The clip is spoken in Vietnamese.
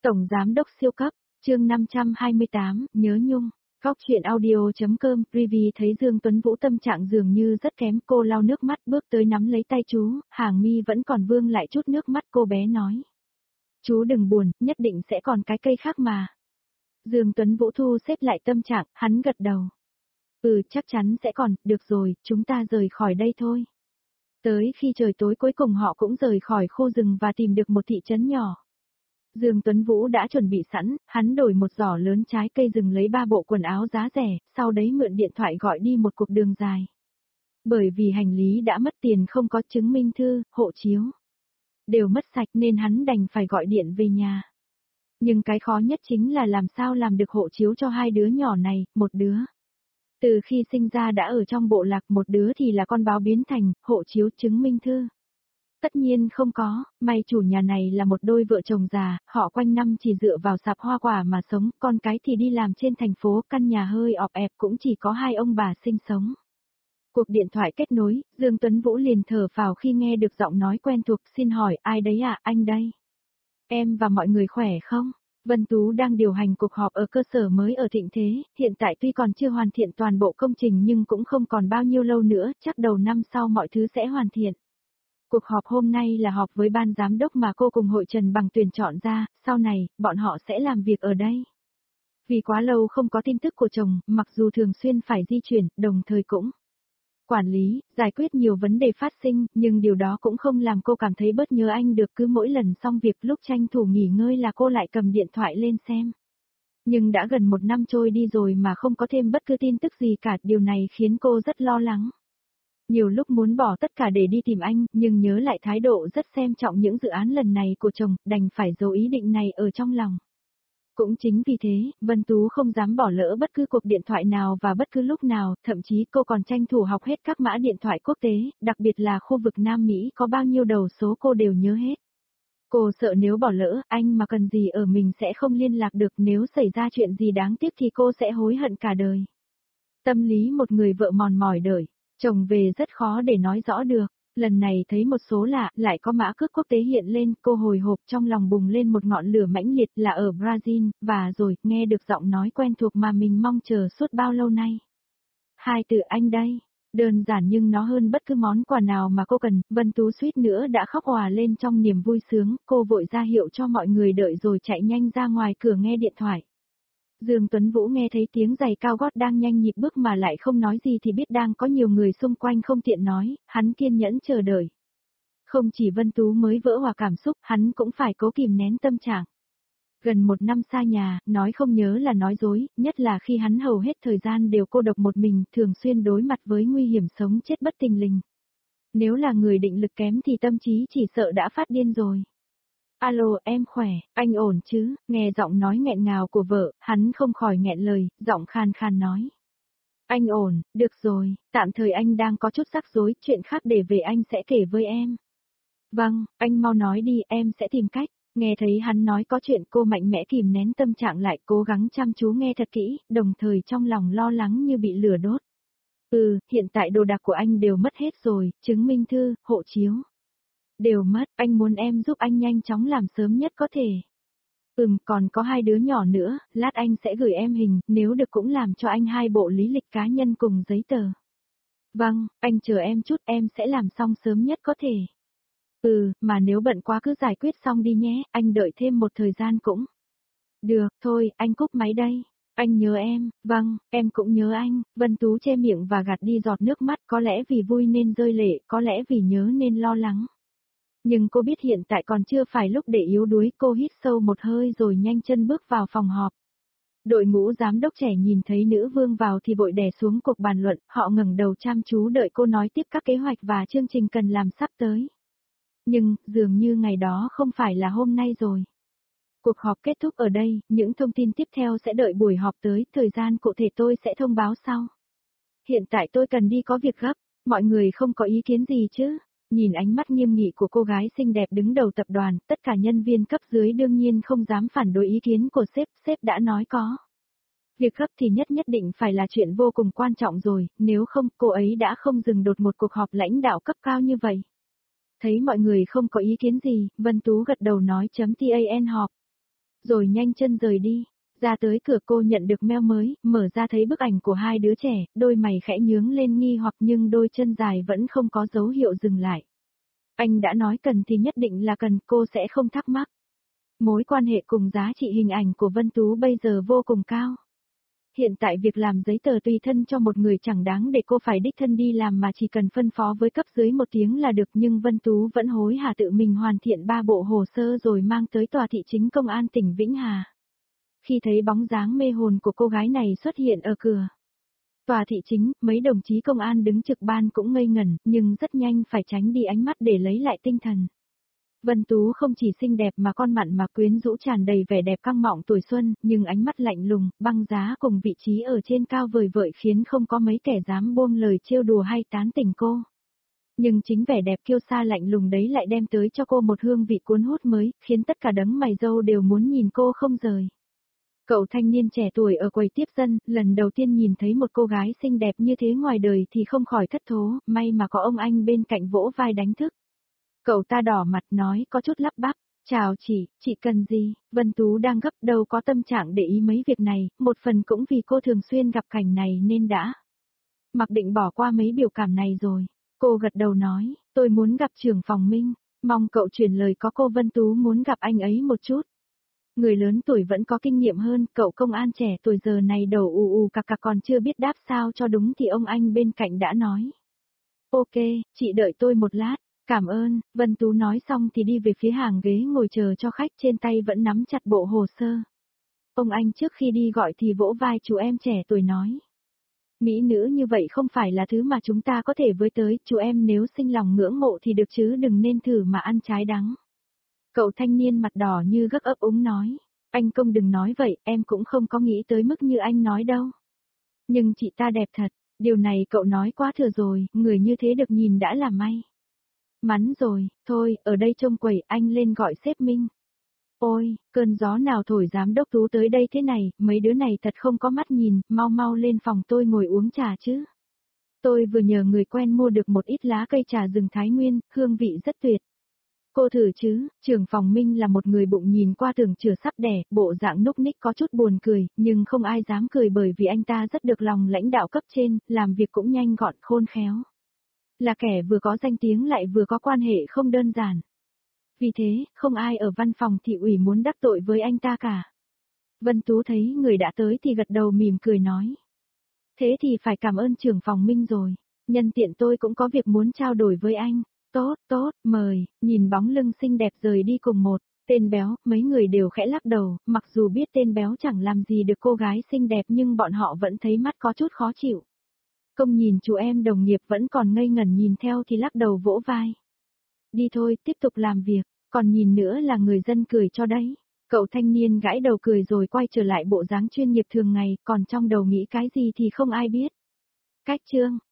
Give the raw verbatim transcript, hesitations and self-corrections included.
Tổng Giám đốc siêu cấp, chương năm trăm hai mươi tám, nhớ nhung. Góc truyện audio.com, Rivi thấy Dương Tuấn Vũ tâm trạng dường như rất kém, cô lau nước mắt bước tới nắm lấy tay chú, hàng mi vẫn còn vương lại chút nước mắt, cô bé nói. Chú đừng buồn, nhất định sẽ còn cái cây khác mà. Dương Tuấn Vũ thu xếp lại tâm trạng, hắn gật đầu. Ừ, chắc chắn sẽ còn, được rồi, chúng ta rời khỏi đây thôi. Tới khi trời tối cuối cùng họ cũng rời khỏi khu rừng và tìm được một thị trấn nhỏ. Dương Tuấn Vũ đã chuẩn bị sẵn, hắn đổi một giỏ lớn trái cây rừng lấy ba bộ quần áo giá rẻ, sau đấy mượn điện thoại gọi đi một cuộc đường dài. Bởi vì hành lý đã mất tiền không có chứng minh thư, hộ chiếu. Đều mất sạch nên hắn đành phải gọi điện về nhà. Nhưng cái khó nhất chính là làm sao làm được hộ chiếu cho hai đứa nhỏ này, một đứa. Từ khi sinh ra đã ở trong bộ lạc, một đứa thì là con báo biến thành, hộ chiếu chứng minh thư. Tất nhiên không có, may chủ nhà này là một đôi vợ chồng già, họ quanh năm chỉ dựa vào sạp hoa quả mà sống, con cái thì đi làm trên thành phố, căn nhà hơi ọp ẹp cũng chỉ có hai ông bà sinh sống. Cuộc điện thoại kết nối, Dương Tuấn Vũ liền thở phào khi nghe được giọng nói quen thuộc, xin hỏi ai đấy à, anh đây. Em và mọi người khỏe không? Vân Tú đang điều hành cuộc họp ở cơ sở mới ở Thịnh Thế, hiện tại tuy còn chưa hoàn thiện toàn bộ công trình nhưng cũng không còn bao nhiêu lâu nữa, chắc đầu năm sau mọi thứ sẽ hoàn thiện. Cuộc họp hôm nay là họp với ban giám đốc mà cô cùng hội Trần Bằng tuyển chọn ra, sau này, bọn họ sẽ làm việc ở đây. Vì quá lâu không có tin tức của chồng, mặc dù thường xuyên phải di chuyển, đồng thời cũng quản lý, giải quyết nhiều vấn đề phát sinh, nhưng điều đó cũng không làm cô cảm thấy bớt nhớ anh được, cứ mỗi lần xong việc lúc tranh thủ nghỉ ngơi là cô lại cầm điện thoại lên xem. Nhưng đã gần một năm trôi đi rồi mà không có thêm bất cứ tin tức gì cả, điều này khiến cô rất lo lắng. Nhiều lúc muốn bỏ tất cả để đi tìm anh, nhưng nhớ lại thái độ rất xem trọng những dự án lần này của chồng, đành phải giấu ý định này ở trong lòng. Cũng chính vì thế, Vân Tú không dám bỏ lỡ bất cứ cuộc điện thoại nào và bất cứ lúc nào, thậm chí cô còn tranh thủ học hết các mã điện thoại quốc tế, đặc biệt là khu vực Nam Mỹ có bao nhiêu đầu số cô đều nhớ hết. Cô sợ nếu bỏ lỡ, anh mà cần gì ở mình sẽ không liên lạc được, nếu xảy ra chuyện gì đáng tiếc thì cô sẽ hối hận cả đời. Tâm lý một người vợ mòn mỏi đợi. Chồng về rất khó để nói rõ được, lần này thấy một số lạ, lại có mã cước quốc tế hiện lên, cô hồi hộp trong lòng bùng lên một ngọn lửa mãnh liệt là ở Brazil, và rồi, nghe được giọng nói quen thuộc mà mình mong chờ suốt bao lâu nay. Hai từ anh đây, đơn giản nhưng nó hơn bất cứ món quà nào mà cô cần, Vân Tú suýt nữa đã khóc òa lên trong niềm vui sướng, cô vội ra hiệu cho mọi người đợi rồi chạy nhanh ra ngoài cửa nghe điện thoại. Dương Tuấn Vũ nghe thấy tiếng giày cao gót đang nhanh nhịp bước mà lại không nói gì thì biết đang có nhiều người xung quanh không tiện nói, hắn kiên nhẫn chờ đợi. Không chỉ Vân Tú mới vỡ hòa cảm xúc, hắn cũng phải cố kìm nén tâm trạng. Gần một năm xa nhà, nói không nhớ là nói dối, nhất là khi hắn hầu hết thời gian đều cô độc một mình, thường xuyên đối mặt với nguy hiểm sống chết bất tình lình. Nếu là người định lực kém thì tâm trí chỉ sợ đã phát điên rồi. Alo, em khỏe, anh ổn chứ, nghe giọng nói nghẹn ngào của vợ, hắn không khỏi nghẹn lời, giọng khan khan nói. Anh ổn, được rồi, tạm thời anh đang có chút rắc rối, chuyện khác để về anh sẽ kể với em. Vâng, anh mau nói đi, em sẽ tìm cách. Nghe thấy hắn nói có chuyện, cô mạnh mẽ kìm nén tâm trạng lại, cố gắng chăm chú nghe thật kỹ, đồng thời trong lòng lo lắng như bị lửa đốt. Ừ, hiện tại đồ đạc của anh đều mất hết rồi, chứng minh thư, hộ chiếu. Đều mất, anh muốn em giúp anh nhanh chóng làm sớm nhất có thể. Ừm, còn có hai đứa nhỏ nữa, lát anh sẽ gửi em hình, nếu được cũng làm cho anh hai bộ lý lịch cá nhân cùng giấy tờ. Vâng, anh chờ em chút, em sẽ làm xong sớm nhất có thể. Ừ, mà nếu bận quá cứ giải quyết xong đi nhé, anh đợi thêm một thời gian cũng. Được, thôi, anh cúp máy đây. Anh nhớ em, vâng, em cũng nhớ anh. Vân Tú che miệng và gạt đi giọt nước mắt, có lẽ vì vui nên rơi lệ, có lẽ vì nhớ nên lo lắng. Nhưng cô biết hiện tại còn chưa phải lúc để yếu đuối, cô hít sâu một hơi rồi nhanh chân bước vào phòng họp. Đội ngũ giám đốc trẻ nhìn thấy nữ vương vào thì vội đè xuống cuộc bàn luận, họ ngẩng đầu chăm chú đợi cô nói tiếp các kế hoạch và chương trình cần làm sắp tới. Nhưng, dường như ngày đó không phải là hôm nay rồi. Cuộc họp kết thúc ở đây, những thông tin tiếp theo sẽ đợi buổi họp tới, thời gian cụ thể tôi sẽ thông báo sau. Hiện tại tôi cần đi có việc gấp, mọi người không có ý kiến gì chứ? Nhìn ánh mắt nghiêm nghị của cô gái xinh đẹp đứng đầu tập đoàn, tất cả nhân viên cấp dưới đương nhiên không dám phản đối ý kiến của sếp, sếp đã nói có. Việc gấp thì nhất nhất định phải là chuyện vô cùng quan trọng rồi, nếu không cô ấy đã không dừng đột một cuộc họp lãnh đạo cấp cao như vậy. Thấy mọi người không có ý kiến gì, Vân Tú gật đầu nói chấm tan họp. rồi nhanh chân rời đi. Ra tới cửa cô nhận được mail mới, mở ra thấy bức ảnh của hai đứa trẻ, đôi mày khẽ nhướng lên nghi hoặc nhưng đôi chân dài vẫn không có dấu hiệu dừng lại. Anh đã nói cần thì nhất định là cần, cô sẽ không thắc mắc. Mối quan hệ cùng giá trị hình ảnh của Vân Tú bây giờ vô cùng cao. Hiện tại việc làm giấy tờ tùy thân cho một người chẳng đáng để cô phải đích thân đi làm mà chỉ cần phân phó với cấp dưới một tiếng là được, nhưng Vân Tú vẫn hối hả tự mình hoàn thiện ba bộ hồ sơ rồi mang tới tòa thị chính công an tỉnh Vĩnh Hà. Khi thấy bóng dáng mê hồn của cô gái này xuất hiện ở cửa tòa thị chính, mấy đồng chí công an đứng trực ban cũng ngây ngẩn, nhưng rất nhanh phải tránh đi ánh mắt để lấy lại tinh thần. Vân Tú không chỉ xinh đẹp mà con mặn mà quyến rũ tràn đầy vẻ đẹp căng mọng tuổi xuân, nhưng ánh mắt lạnh lùng, băng giá cùng vị trí ở trên cao vời vợi khiến không có mấy kẻ dám buông lời trêu đùa hay tán tỉnh cô. Nhưng chính vẻ đẹp kiêu sa lạnh lùng đấy lại đem tới cho cô một hương vị cuốn hút mới, khiến tất cả đấng mày râu đều muốn nhìn cô không rời. Cậu thanh niên trẻ tuổi ở quầy tiếp dân, lần đầu tiên nhìn thấy một cô gái xinh đẹp như thế ngoài đời thì không khỏi thất thố, may mà có ông anh bên cạnh vỗ vai đánh thức. Cậu ta đỏ mặt nói có chút lắp bắp, chào chị, chị cần gì? Vân Tú đang gấp đâu có tâm trạng để ý mấy việc này, một phần cũng vì cô thường xuyên gặp cảnh này nên đã mặc định bỏ qua mấy biểu cảm này rồi. Cô gật đầu nói, tôi muốn gặp trưởng phòng Minh, mong cậu truyền lời có cô Vân Tú muốn gặp anh ấy một chút. Người lớn tuổi vẫn có kinh nghiệm hơn, cậu công an trẻ tuổi giờ này đầu ù ù cặc cặc còn chưa biết đáp sao cho đúng thì ông anh bên cạnh đã nói. Ok, chị đợi tôi một lát, cảm ơn, Vân Tú nói xong thì đi về phía hàng ghế ngồi chờ cho khách, trên tay vẫn nắm chặt bộ hồ sơ. Ông anh trước khi đi gọi thì vỗ vai chú em trẻ tuổi nói. Mỹ nữ như vậy không phải là thứ mà chúng ta có thể với tới, chú em nếu sinh lòng ngưỡng mộ thì được chứ đừng nên thử mà ăn trái đắng. Cậu thanh niên mặt đỏ như gấc ấp úng nói, anh công đừng nói vậy, em cũng không có nghĩ tới mức như anh nói đâu. Nhưng chị ta đẹp thật, điều này cậu nói quá thừa rồi, người như thế được nhìn đã là may. Mắn rồi, thôi, ở đây trông quầy, anh lên gọi sếp Minh. Ôi, cơn gió nào thổi giám đốc Tú tới đây thế này, mấy đứa này thật không có mắt nhìn, mau mau lên phòng tôi ngồi uống trà chứ. Tôi vừa nhờ người quen mua được một ít lá cây trà rừng Thái Nguyên, hương vị rất tuyệt. Cô thử chứ, trưởng phòng Minh là một người bụng nhìn qua tưởng chửa sắp đẻ, bộ dạng núc ních có chút buồn cười, nhưng không ai dám cười bởi vì anh ta rất được lòng lãnh đạo cấp trên, làm việc cũng nhanh gọn khôn khéo. Là kẻ vừa có danh tiếng lại vừa có quan hệ không đơn giản. Vì thế, không ai ở văn phòng thị ủy muốn đắc tội với anh ta cả. Vân Tú thấy người đã tới thì gật đầu mỉm cười nói. Thế thì phải cảm ơn trưởng phòng Minh rồi, nhân tiện tôi cũng có việc muốn trao đổi với anh. Tốt, tốt, mời, nhìn bóng lưng xinh đẹp rời đi cùng một tên béo, mấy người đều khẽ lắc đầu, mặc dù biết tên béo chẳng làm gì được cô gái xinh đẹp nhưng bọn họ vẫn thấy mắt có chút khó chịu. Công nhìn chú em đồng nghiệp vẫn còn ngây ngẩn nhìn theo thì lắc đầu vỗ vai. Đi thôi, tiếp tục làm việc, còn nhìn nữa là người dân cười cho đấy. Cậu thanh niên gãi đầu cười rồi quay trở lại bộ dáng chuyên nghiệp thường ngày, còn trong đầu nghĩ cái gì thì không ai biết. Cách chương